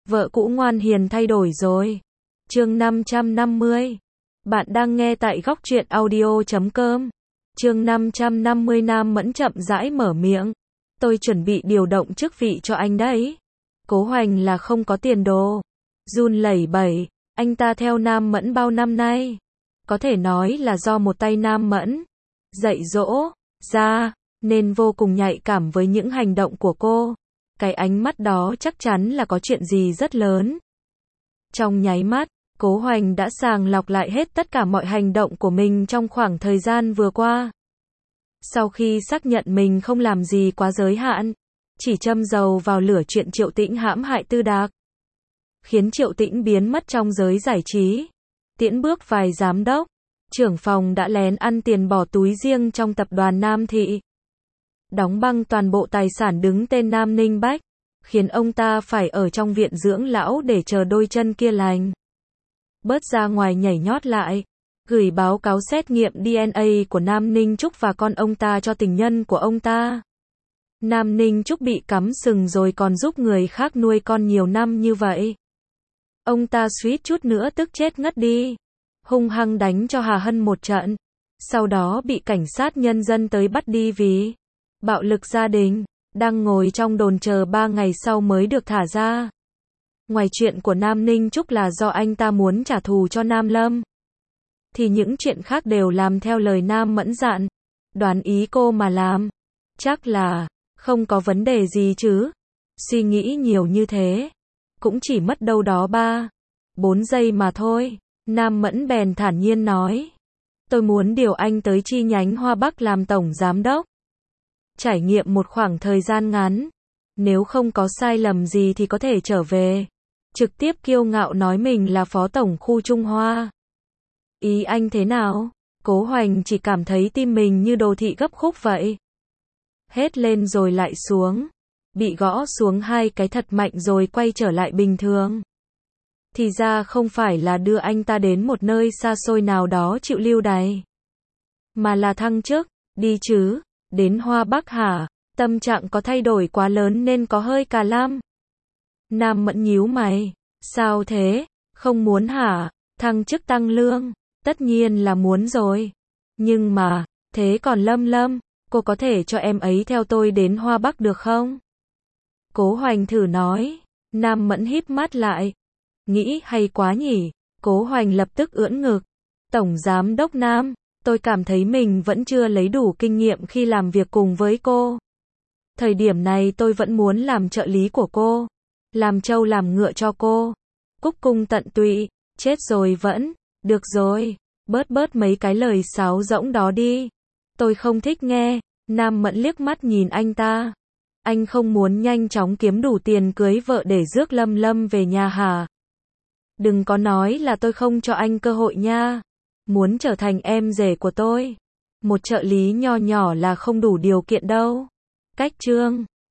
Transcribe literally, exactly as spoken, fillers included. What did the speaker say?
Vợ cũ ngoan hiền thay đổi rồi. Chương năm trăm năm mươi. Bạn đang nghe tại góc truyện audio chấm com. Chương năm trăm năm mươi. Nam Mẫn chậm rãi mở miệng. Tôi chuẩn bị điều động chức vị cho anh đấy. Cố Hoành là không có tiền đồ. Run lẩy bẩy, anh ta theo Nam Mẫn bao năm nay. Có thể nói là do một tay Nam Mẫn dạy dỗ ra, nên vô cùng nhạy cảm với những hành động của cô. Cái ánh mắt đó chắc chắn là có chuyện gì rất lớn. Trong nháy mắt, Cố Hoành đã sàng lọc lại hết tất cả mọi hành động của mình trong khoảng thời gian vừa qua. Sau khi xác nhận mình không làm gì quá giới hạn, chỉ châm dầu vào lửa chuyện Triệu Tĩnh hãm hại Tư Đạc, khiến Triệu Tĩnh biến mất trong giới giải trí. Tiễn bước vài giám đốc, trưởng phòng đã lén ăn tiền bỏ túi riêng trong tập đoàn Nam Thị. Đóng băng toàn bộ tài sản đứng tên Nam Ninh Bách, khiến ông ta phải ở trong viện dưỡng lão để chờ đôi chân kia lành. Bớt ra ngoài nhảy nhót lại, gửi báo cáo xét nghiệm đê en a của Nam Ninh Trúc và con ông ta cho tình nhân của ông ta. Nam Ninh Trúc bị cắm sừng rồi còn giúp người khác nuôi con nhiều năm như vậy. Ông ta suýt chút nữa tức chết ngất đi, hung hăng đánh cho Hà Hân một trận, sau đó bị cảnh sát nhân dân tới bắt đi vì bạo lực gia đình, đang ngồi trong đồn chờ ba ngày sau mới được thả ra. Ngoài chuyện của Nam Ninh Trúc là do anh ta muốn trả thù cho Nam Lâm, thì những chuyện khác đều làm theo lời Nam Mẫn dặn. Đoán ý cô mà làm, chắc là không có vấn đề gì chứ. Suy nghĩ nhiều như thế, cũng chỉ mất đâu đó ba, bốn giây mà thôi. Nam Mẫn bèn thản nhiên nói. Tôi muốn điều anh tới chi nhánh Hoa Bắc làm tổng giám đốc. Trải nghiệm một khoảng thời gian ngắn. Nếu không có sai lầm gì thì có thể trở về. Trực tiếp kiêu ngạo nói mình là phó tổng khu Trung Hoa. Ý anh thế nào? Cố Hoành chỉ cảm thấy tim mình như đồ thị gấp khúc vậy. Hết lên rồi lại xuống. Bị gõ xuống hai cái thật mạnh rồi quay trở lại bình thường. Thì ra không phải là đưa anh ta đến một nơi xa xôi nào đó chịu lưu đày, mà là thăng chức, đi chứ, đến Hoa Bắc hả? Tâm trạng có thay đổi quá lớn nên có hơi cà lam. Nam Mẫn nhíu mày, sao thế, không muốn hả? Thăng chức tăng lương, tất nhiên là muốn rồi. Nhưng mà, thế còn Lâm Lâm, cô có thể cho em ấy theo tôi đến Hoa Bắc được không? Cố Hoành thử nói. Nam Mẫn híp mắt lại. Nghĩ hay quá nhỉ? Cố Hoành lập tức ưỡn ngực. Tổng giám đốc Nam, tôi cảm thấy mình vẫn chưa lấy đủ kinh nghiệm khi làm việc cùng với cô. Thời điểm này tôi vẫn muốn làm trợ lý của cô, làm trâu làm ngựa cho cô, cúc cung tận tụy. Chết rồi vẫn, được rồi, bớt bớt mấy cái lời sáo rỗng đó đi. Tôi không thích nghe. Nam Mẫn liếc mắt nhìn anh ta. Anh không muốn nhanh chóng kiếm đủ tiền cưới vợ để rước Lâm Lâm về nhà hả? Đừng có nói là tôi không cho anh cơ hội nha. Muốn trở thành em rể của tôi, một trợ lý nho nhỏ là không đủ điều kiện đâu. Cách chương